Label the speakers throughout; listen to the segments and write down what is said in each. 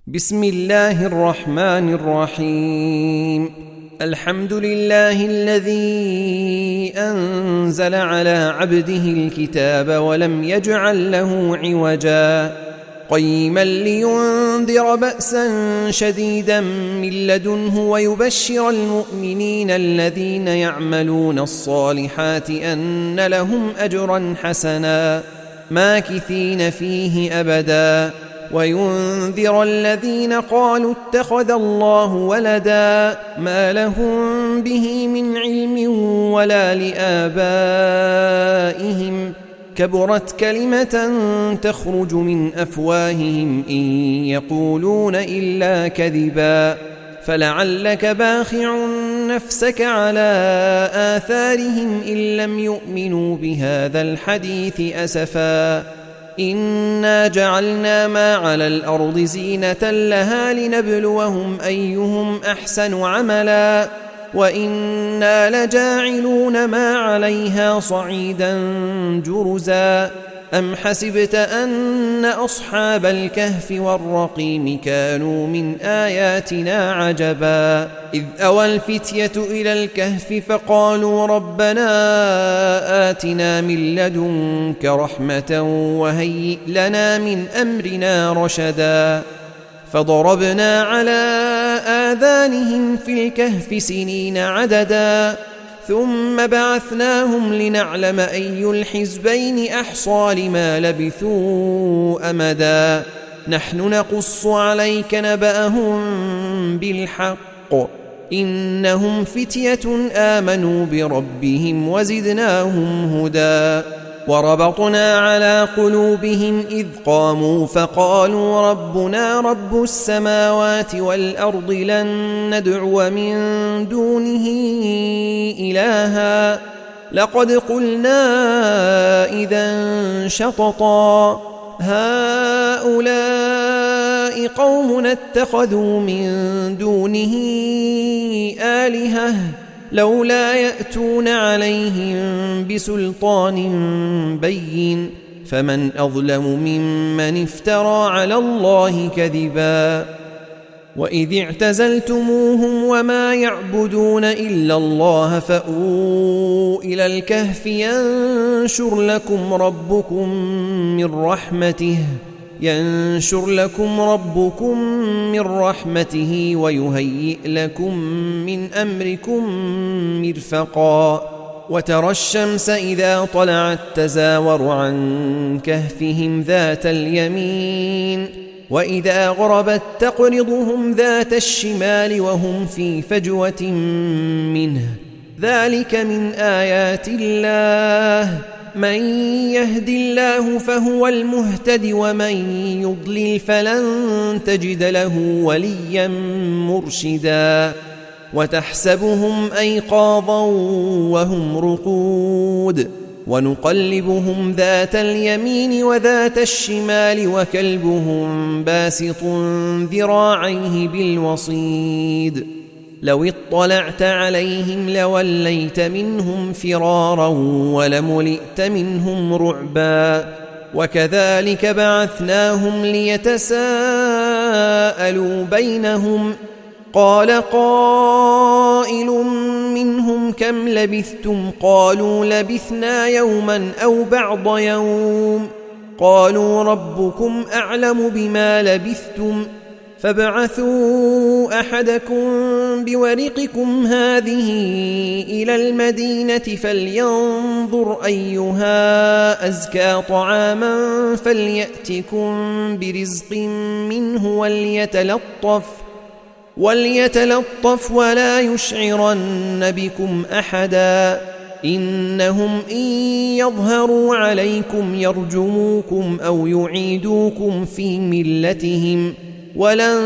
Speaker 1: بسم الله الرحمن الرحيم. الحمد لله الذي أنزل على عبده الكتاب ولم يجعل له عوجا قيما لينذر بأسا شديدا من لدنه ويبشر المؤمنين الذين يعملون الصالحات أن لهم أجرا حسنا ماكثين فيه أبدا وينذر الذين قالوا اتخذ الله ولدا ما لهم به من علم ولا لآبائهم كبرت كلمة تخرج من أفواههم إن يقولون إلا كذبا فلعلك باخع نفسك على آثارهم إن لم يؤمنوا بهذا الحديث أسفا إنا جعلنا ما على الأرض زينة لها لنبلوهم أيهم أحسن عملا وإنا لجاعلون ما عليها صعيدا جرزا أم حسبت أن أصحاب الكهف والرقيم كانوا من آياتنا عجبا إذ أوى الفتية إلى الكهف فقالوا ربنا آتنا من لدنك رحمة وهيئ لنا من أمرنا رشدا فضربنا على آذانهم في الكهف سنين عددا ثم بعثناهم لنعلم أي الحزبين أحصى لما لبثوا أمدا نحن نقص عليك نبأهم بالحق إنهم فتية آمنوا بربهم وزدناهم هدى وربطنا على قلوبهم إذ قاموا فقالوا ربنا رب السماوات والأرض لن ندعو من دونه إلها لقد قلنا إذا شططا هؤلاء قوم اتخذوا من دونه آلهة لولا يأتون عليهم بسلطان بين فمن أظلم ممن افترى على الله كذبا وإذ اعتزلتموهم وما يعبدون إلا الله فأووا إلى الكهف ينشر لكم ربكم من رحمته ويهيئ لكم من أمركم مرفقا وترى الشمس إذا طلعت تزاور عن كهفهم ذات اليمين وإذا غربت تقرضهم ذات الشمال وهم في فجوة منه ذلك من آيات الله من يهد الله فهو المهتد ومن يضلل فلن تجد له وليا مرشدا وتحسبهم أيقاظا وهم رقود ونقلبهم ذات اليمين وذات الشمال وكلبهم باسط ذراعيه بالوصيد لو اطلعت عليهم لوليت منهم فرارا ولملئت منهم رعبا وكذلك بعثناهم ليتساءلوا بينهم قال قائل منهم كم لبثتم قالوا لبثنا يوما أو بعض يوم قالوا ربكم أعلم بما لبثتم فابعثوا أحدكم بورقكم هذه إلى المدينة فلينظر أيها أزكى طعاما فليأتكم برزق منه وليتلطف ولا يشعرن بكم أحدا إنهم إن يظهروا عليكم يرجموكم أو يعيدوكم في ملتهم ولن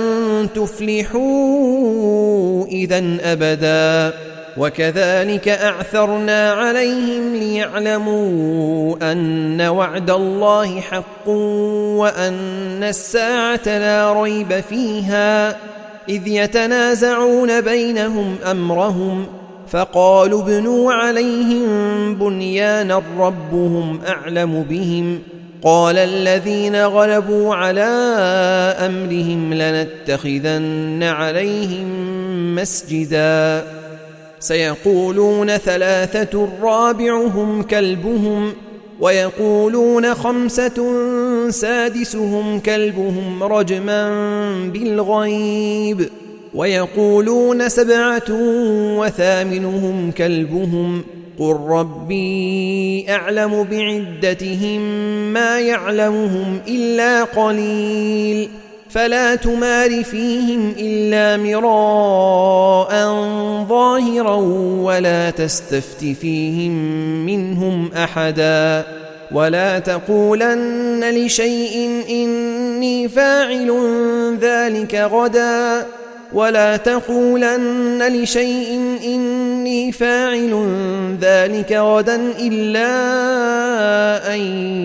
Speaker 1: تفلحوا إذن أبدا وكذلك أعثرنا عليهم ليعلموا أن وعد الله حق وأن الساعة لا ريب فيها إذ يتنازعون بينهم أمرهم فقالوا ابنوا عليهم بنيانا ربهم أعلم بهم قال الذين غلبوا على أمرهم لنتخذن عليهم مسجدا سيقولون 3 رابعهم كلبهم ويقولون 5 سادسهم كلبهم رجما بالغيب ويقولون 7 وثامنهم كلبهم قل ربي أعلم بعدتهم ما يعلمهم إلا قليل فلا تمار فيهم إلا مراء ظاهرا ولا تستفت فيهم منهم أحدا ولا تقولن لشيء إني فاعل ذلك غدا ولا تقولن لشيء إني فاعل ذلك غدا إلا أن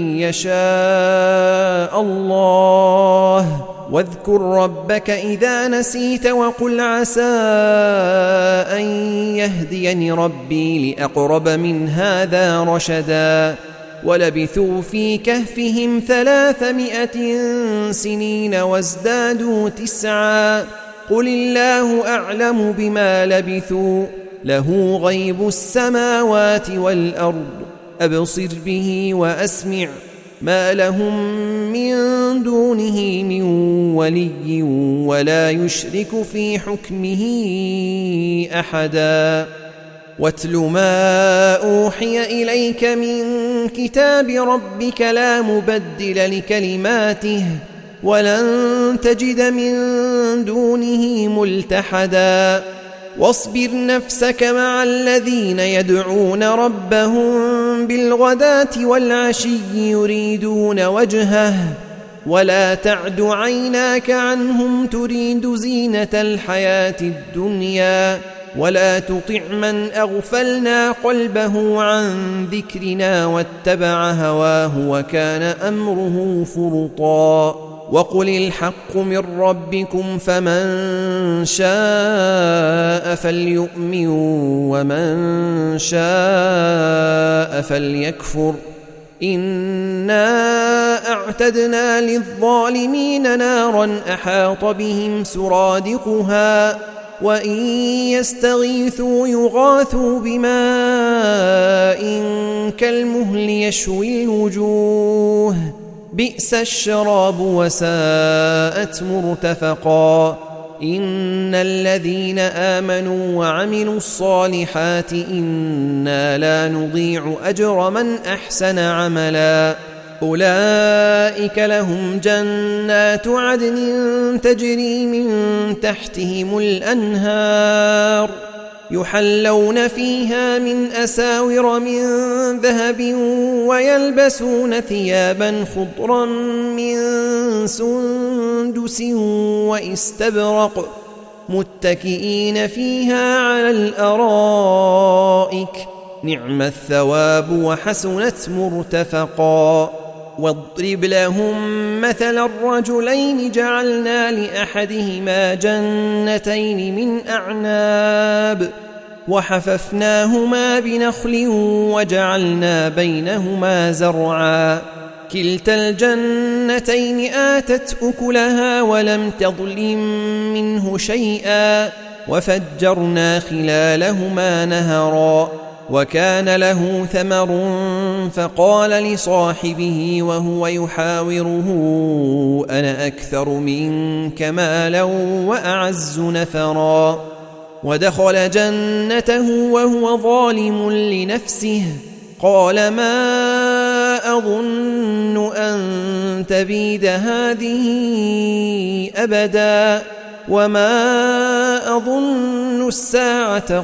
Speaker 1: يشاء الله واذكر ربك إذا نسيت وقل عسى أن يهديني ربي لأقرب من هذا رشدا ولبثوا في كهفهم 300 سنين وازدادوا 9 قل الله أعلم بما لبثوا له غيب السماوات والأرض أبصر به وأسمع ما لهم من دونه من ولي ولا يشرك في حكمه أحدا واتل ما أوحي إليك من كتاب ربك لا مبدل لكلماته ولن تجد من دونه ملتحدا واصبر نفسك مع الذين يدعون ربهم بالغداة والعشي يريدون وجهه ولا تعد عيناك عنهم تريد زينة الحياة الدنيا ولا تطع من أغفلنا قلبه عن ذكرنا واتبع هواه وكان أمره فرطا وقل الحق من ربكم فمن شاء فليؤمن ومن شاء فليكفر إنا أعتدنا للظالمين نارا أحاط بهم سرادقها وإن يستغيثوا يغاثوا بماء كالمهل يشوي الوجوه بئس الشراب وساءت مرتفقا إن الذين آمنوا وعملوا الصالحات إنا لا نضيع أجر من أحسن عملا أولئك لهم جنات عدن تجري من تحتهم الأنهار يحلون فيها من أساور من ذهب ويلبسون ثيابا خضرا من سندس واستبرق متكئين فيها على الأرائك نعم الثواب وحسنت مرتفقا واضرب لهم مثل الرجلين جعلنا لأحدهما جنتين من أعناب وحففناهما بنخل وجعلنا بينهما زرعا كلتا الجنتين آتت أكلها ولم تظلم منه شيئا وفجرنا خلالهما نهرا وكان له ثمر فقال لصاحبه وهو يحاوره أنا أكثر منك مالا وأعز نفرا ودخل جنته وهو ظالم لنفسه قال ما أظن أن تبيد هذه أبدا وما أظن الساعة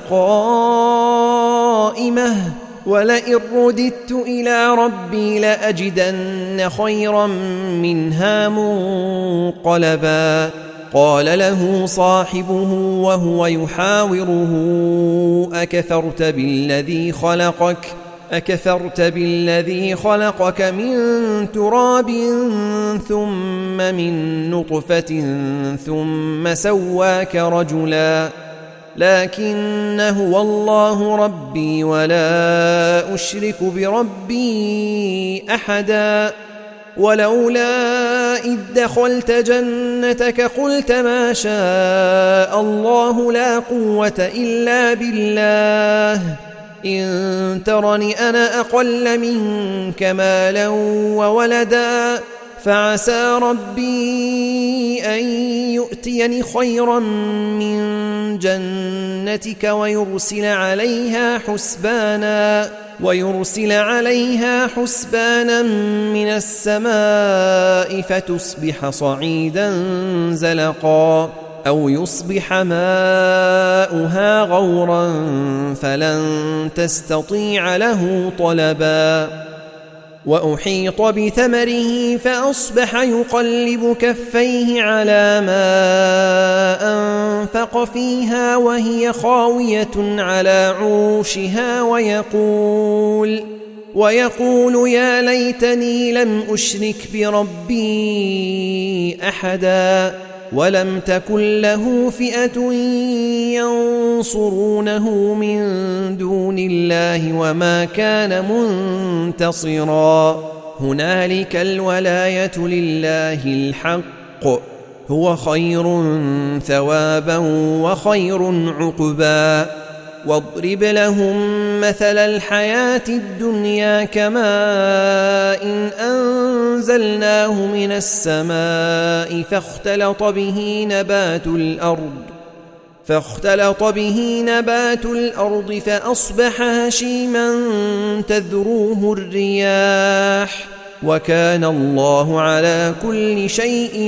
Speaker 1: قائمة ولئن رددت إلى ربي لأجدن خيرا منها منقلبا قال له صاحبه وهو يحاوره أكفرت بالذي خلقك من تراب ثم من نطفة ثم سواك رجلا لكن هو الله ربي ولا أشرك بربي أحدا ولولا إذ دخلت جنتك قلت ما شاء الله لا قوة إلا بالله إن ترني أنا أقل منك مالا وولدا فعسى ربي أن يؤتيني خيرا من جنتك ويرسل عليها حسبانا من السماء فتصبح صعيدا زلقا أو يصبح ماؤها غورا فلن تستطيع له طلبا وأحيط بثمره فأصبح يقلب كفيه على ما أنفق فيها وهي خاوية على عروشها ويقول يا ليتني لم أشرك بربي أحدا ولم تكن له فئة ينصرونه من دون الله وما كان منتصرا هنالك الولاية لله الحق هو خير ثوابا وخير عقبا واضرب لهم مثل الحياة الدنيا كماء إن أنزلناه من السماء فاختلط به نبات الأرض فأصبح هشيما تذروه الرياح وكان الله على كل شيء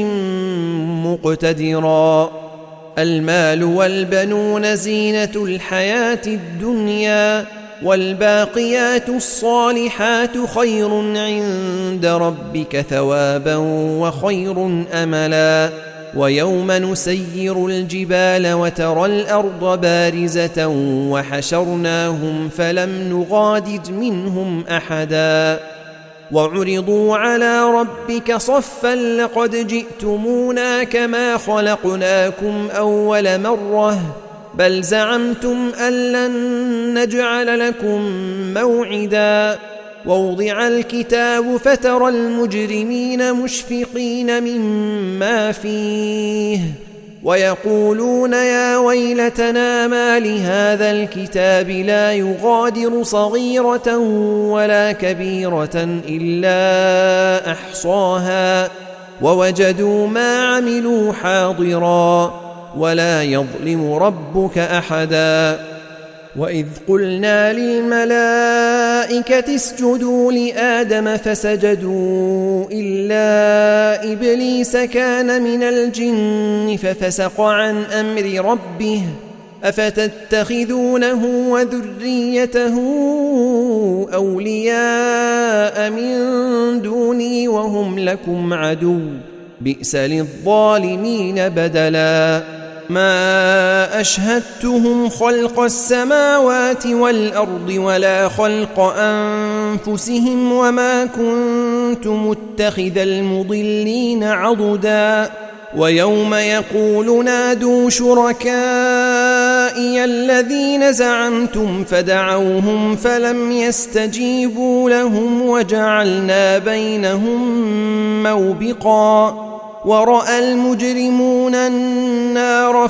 Speaker 1: مقتدرا المال والبنون زينة الحياة الدنيا والباقيات الصالحات خير عند ربك ثوابا وخير أملا ويوم نسير الجبال وترى الأرض بارزة وحشرناهم فلم نغادر منهم أحدا وعرضوا على ربك صفا لقد جئتمونا كما خلقناكم أول مرة بل زعمتم أن لن نجعل لكم موعدا ووضع الكتاب فترى المجرمين مشفقين مما فيه ويقولون يا ويلتنا ما لهذا الكتاب لا يغادر صغيرة ولا كبيرة إلا أحصاها ووجدوا ما عملوا حاضرا ولا يظلم ربك أحدا وإذ قلنا للملائكة اسجدوا لآدم فسجدوا إلا إبليس كان من الجن ففسق عن أمر ربه أفتتخذونه وذريته أولياء من دوني وهم لكم عدو بئس للظالمين بدلا ما أشهدتهم خلق السماوات والأرض ولا خلق أنفسهم وما كنت متخذ المضلين عضدا ويوم يقول نادوا شركائي الذين زعمتم فدعوهم فلم يستجيبوا لهم وجعلنا بينهم موبقا ورأى المجرمون النار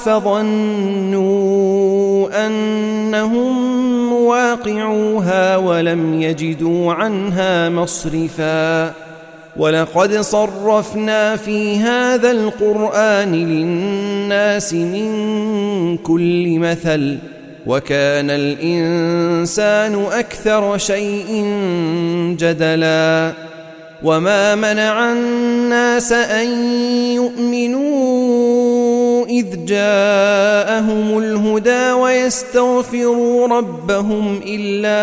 Speaker 1: فظنوا أنهم مواقعوها ولم يجدوا عنها مصرفا ولقد صرفنا في هذا القرآن للناس من كل مثل وكان الإنسان أكثر شيء جدلا وما منع الناس أن يؤمنوا إذ جاءهم الهدى ويستغفروا ربهم إلا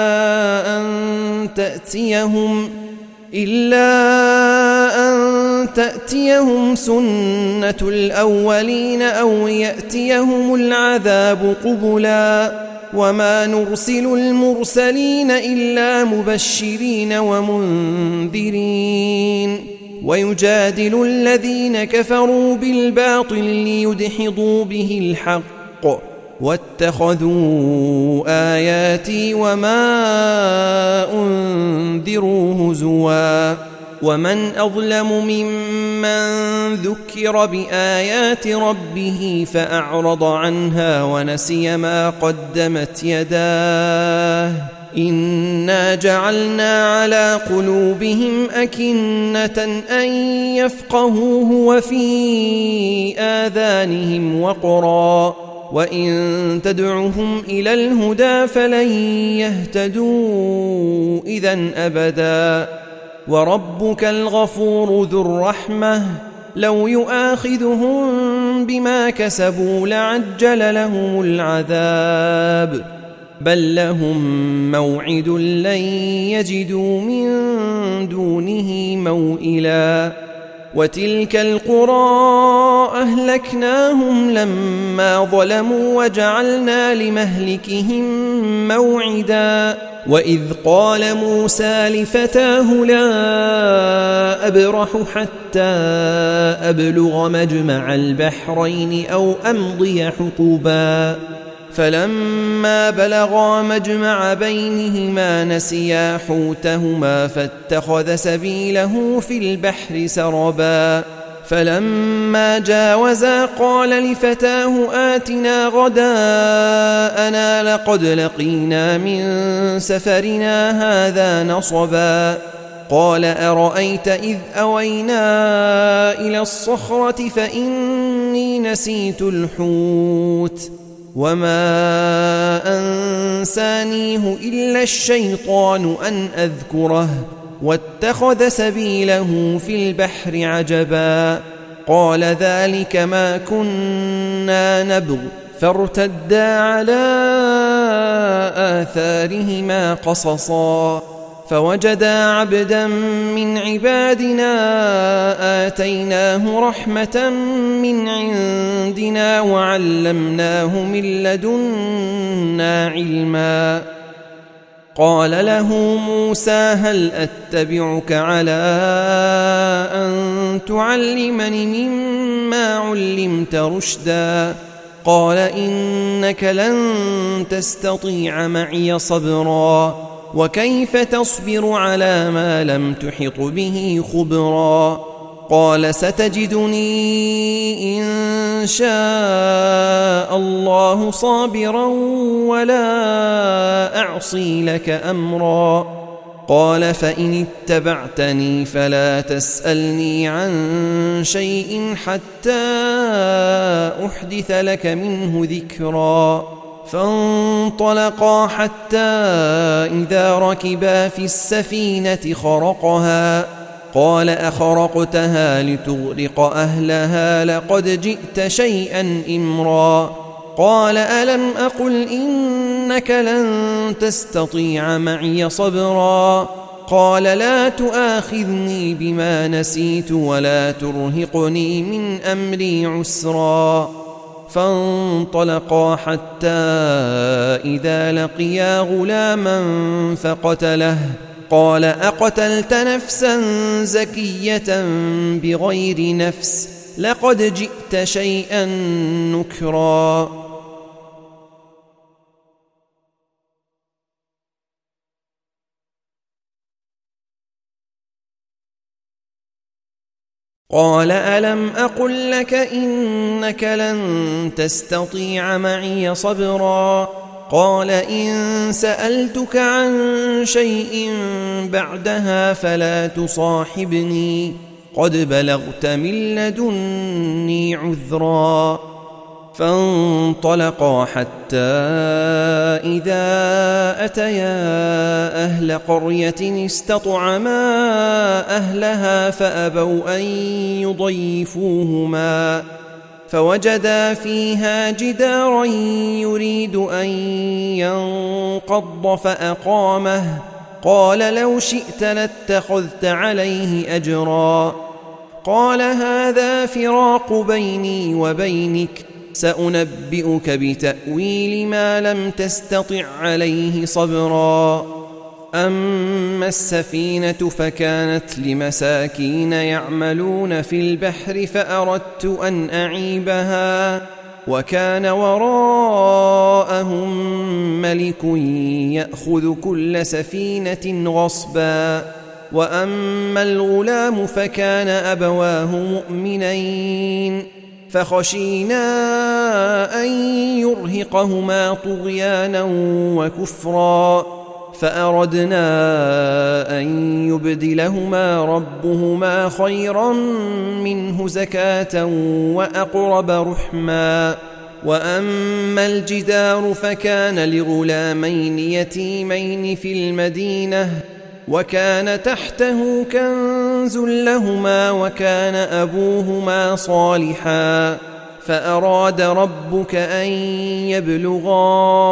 Speaker 1: أن تأتيهم سنة الأولين أو يأتيهم العذاب قبلا وما نرسل المرسلين إلا مبشرين ومنذرين ويجادل الذين كفروا بالباطل ليدحضوا به الحق واتخذوا آياتي وما أنذروا هزوا ومن أظلم ممن ذكر بآيات ربه فأعرض عنها ونسي ما قدمت يداه إنا جعلنا على قلوبهم أكنة أن يفقهوه وفي آذانهم وقرا وإن تدعهم إلى الهدى فلن يهتدوا إذن أبدا وربك الغفور ذو الرحمة لو يؤاخذهم بما كسبوا لعجل لهم العذاب بل لهم موعد لن يجدوا من دونه موئلا وتلك القرى أهلكناهم لما ظلموا وجعلنا لمهلكهم موعدا وإذ قال موسى لفتاه لا أبرح حتى أبلغ مجمع البحرين أو أمضي حقبا فلما بلغا مجمع بينهما نسيا حوتهما فاتخذ سبيله في البحر سربا فلما جاوزا قال لفتاه آتنا غداءنا لقد لقينا من سفرنا هذا نصبا قال أرأيت إذ أوينا إلى الصخرة فإني نسيت الحوت وما أنسانيه إلا الشيطان أن أذكره واتخذ سبيله في البحر عجبا قال ذلك ما كنا نبغ فارتدا على آثارهما قصصا فوجدا عبدا من عبادنا آتيناه رحمة من عندنا وعلمناه من لدنا علما قال له موسى هل أتبعك على أن تعلمني مما علمت رشدا قال إنك لن تستطيع معي صبرا وكيف تصبر على ما لم تحط به خبرا قال ستجدني إن شاء الله صابرا ولا أعصي لك أمرا قال فإن اتبعتني فلا تسألني عن شيء حتى أحدث لك منه ذكرا فانطلقا حتى إذا ركبا في السفينة خرقها قال أخرقتها لتغرق أهلها لقد جئت شيئا إمرا قال ألم أقل إنك لن تستطيع معي صبرا قال لا تؤاخذني بما نسيت ولا ترهقني من أمري عسرا فانطلقا حتى إذا لقيا غلاما فقتله قال أقتلت نفسا زكية بغير نفس لقد جئت شيئا نكرا قال ألم أقل لك إنك لن تستطيع معي صبرا قال إن سألتك عن شيء بعدها فلا تصاحبني قد بلغت من لدني عذرا فانطلقا حتى إذا أتيا أهل قرية استطعما أهلها فأبوا أن يضيفوهما فوجدا فيها جدارا يريد أن ينقض فأقامه قال لو شئت لاتخذت عليه أجرا قال هذا فراق بيني وبينك سأنبئك بتأويل ما لم تستطع عليه صبرا أما السفينة فكانت لمساكين يعملون في البحر فأردت أن أعيبها وكان وراءهم ملك يأخذ كل سفينة غصبا وأما الغلام فكان أبواه مؤمنين فخشينا أن يرهقهما طغيانا وكفرا فأردنا أن يبدلهما ربهما خيرا منه زكاة وأقرب رحما. وأما الجدار فكان لغلامين يتيمين في المدينة وكان تحته كنز لهما وكان أبوهما صالحا فأراد ربك أن يبلغا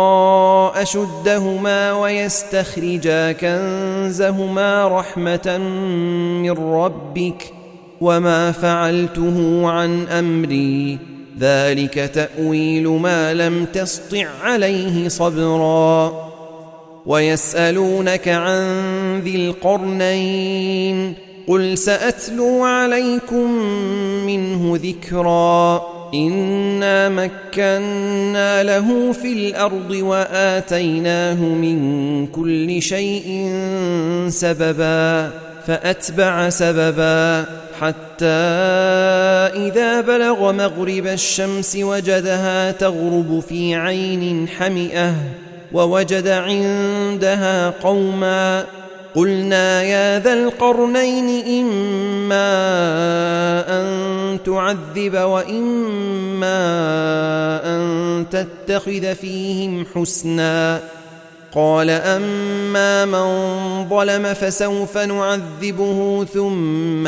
Speaker 1: أشدهما ويستخرجا كنزهما رحمة من ربك وما فعلته عن أمري ذلك تأويل ما لم تسطع عليه صبرا. ويسألونك عن ذي القرنين قل سأتلو عليكم منه ذكرا إنا مكنا له في الأرض وآتيناه من كل شيء سببا فأتبع سببا حتى إذا بلغ مغرب الشمس وجدها تغرب في عين حمئة ووجد عندها قوما قلنا يا ذا القرنين إما أن تعذب وإما أن تتخذ فيهم حسنا قال أما من ظلم فسوف نعذبه ثم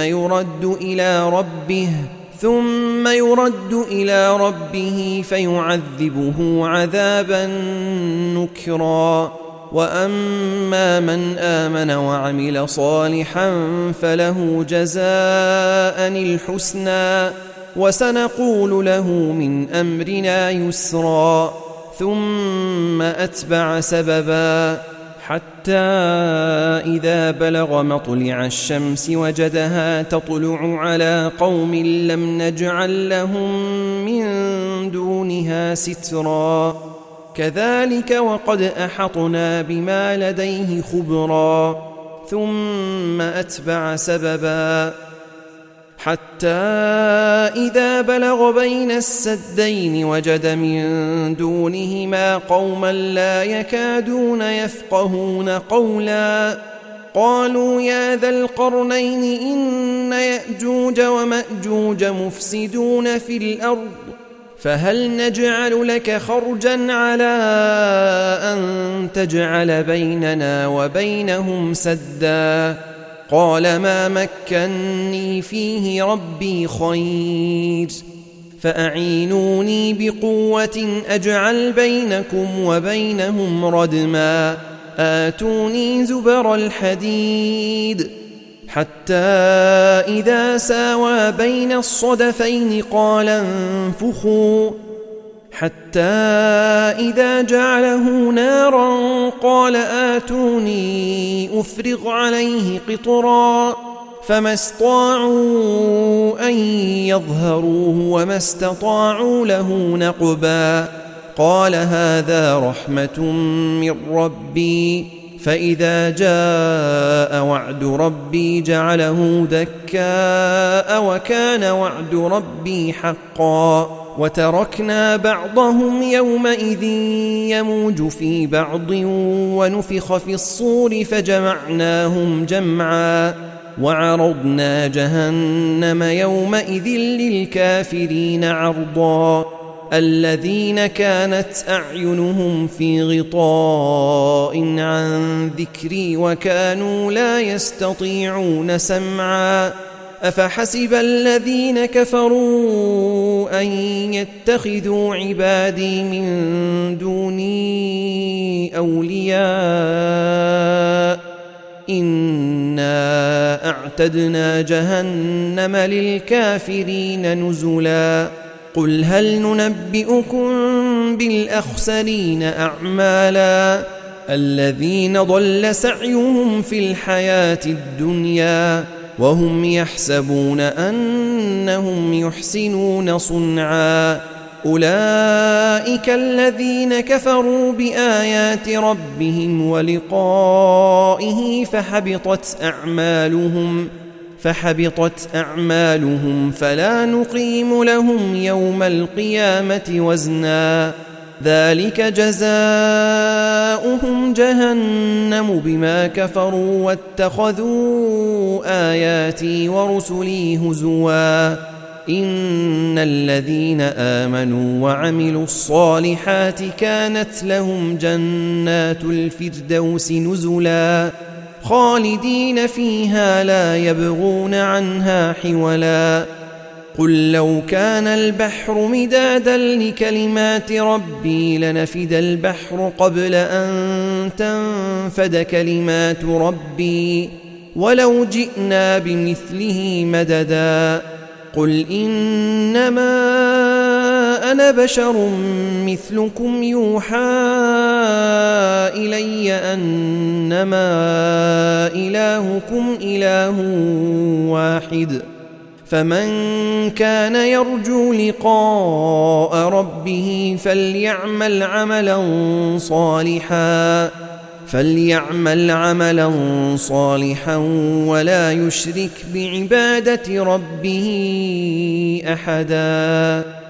Speaker 1: يرد إلى ربه فيعذبه عذابا نكرا. وأما من آمن وعمل صالحا فله جزاء الحسنى وسنقول له من أمرنا يسرا ثم أتبع سببا حتى إذا بلغ مطلع الشمس وجدها تطلع على قوم لم نجعل لهم من دونها سترا كذلك وقد أحطنا بما لديه خبرا ثم أتبع سببا حتى إذا بلغ بين السدين وجد من دونهما قوما لا يكادون يفقهون قولا قالوا يا ذا القرنين إن يأجوج ومأجوج مفسدون في الأرض فهل نجعل لك خرجا على أن تجعل بيننا وبينهم سدا قال ما مكني فيه ربي خير فأعينوني بقوة أجعل بينكم وبينهم ردما آتوني زبر الحديد حتى إذا ساوى بين الصدفين قال انفخوا حتى إذا جعله نارا قال آتوني أفرغ عليه قطرا فما استطاعوا أن يظهروه وما استطاعوا له نقبا قال هذا رحمة من ربي فإذا جاء وعد ربي جعله دكاء وكان وعد ربي حقا وتركنا بعضهم يومئذ يموج في بعض ونفخ في الصور فجمعناهم جمعا وعرضنا جهنم يومئذ للكافرين عرضا الذين كانت أعينهم في غطاء عن ذكري وكانوا لا يستطيعون سمعا أفحسب الذين كفروا أن يتخذوا عبادي من دوني أولياء إنا أعتدنا جهنم للكافرين نزلا قل هل ننبئكم بالأخسرين أعمالا الذين ضل سعيهم في الحياة الدنيا وهم يحسبون أنهم يحسنون صنعا أولئك الذين كفروا بآيات ربهم ولقائه فحبطت أعمالهم فلا نقيم لهم يوم القيامة وزنا ذلك جزاؤهم جهنم بما كفروا واتخذوا آياتي ورسلي هزوا إن الذين آمنوا وعملوا الصالحات كانت لهم جنات الفردوس نزلا خالدين فيها لا يبغون عنها حولا قل لو كان البحر مدادا لكلمات ربي لنفد البحر قبل أن تنفد كلمات ربي ولو جئنا بمثله مددا قل إنما أنا بشر مثلكم يوحى إلي أنما إلهكم إله واحد فمن كان يرجو لقاء ربه فليعمل عملا صالحا ولا يشرك بعبادة ربه أحدا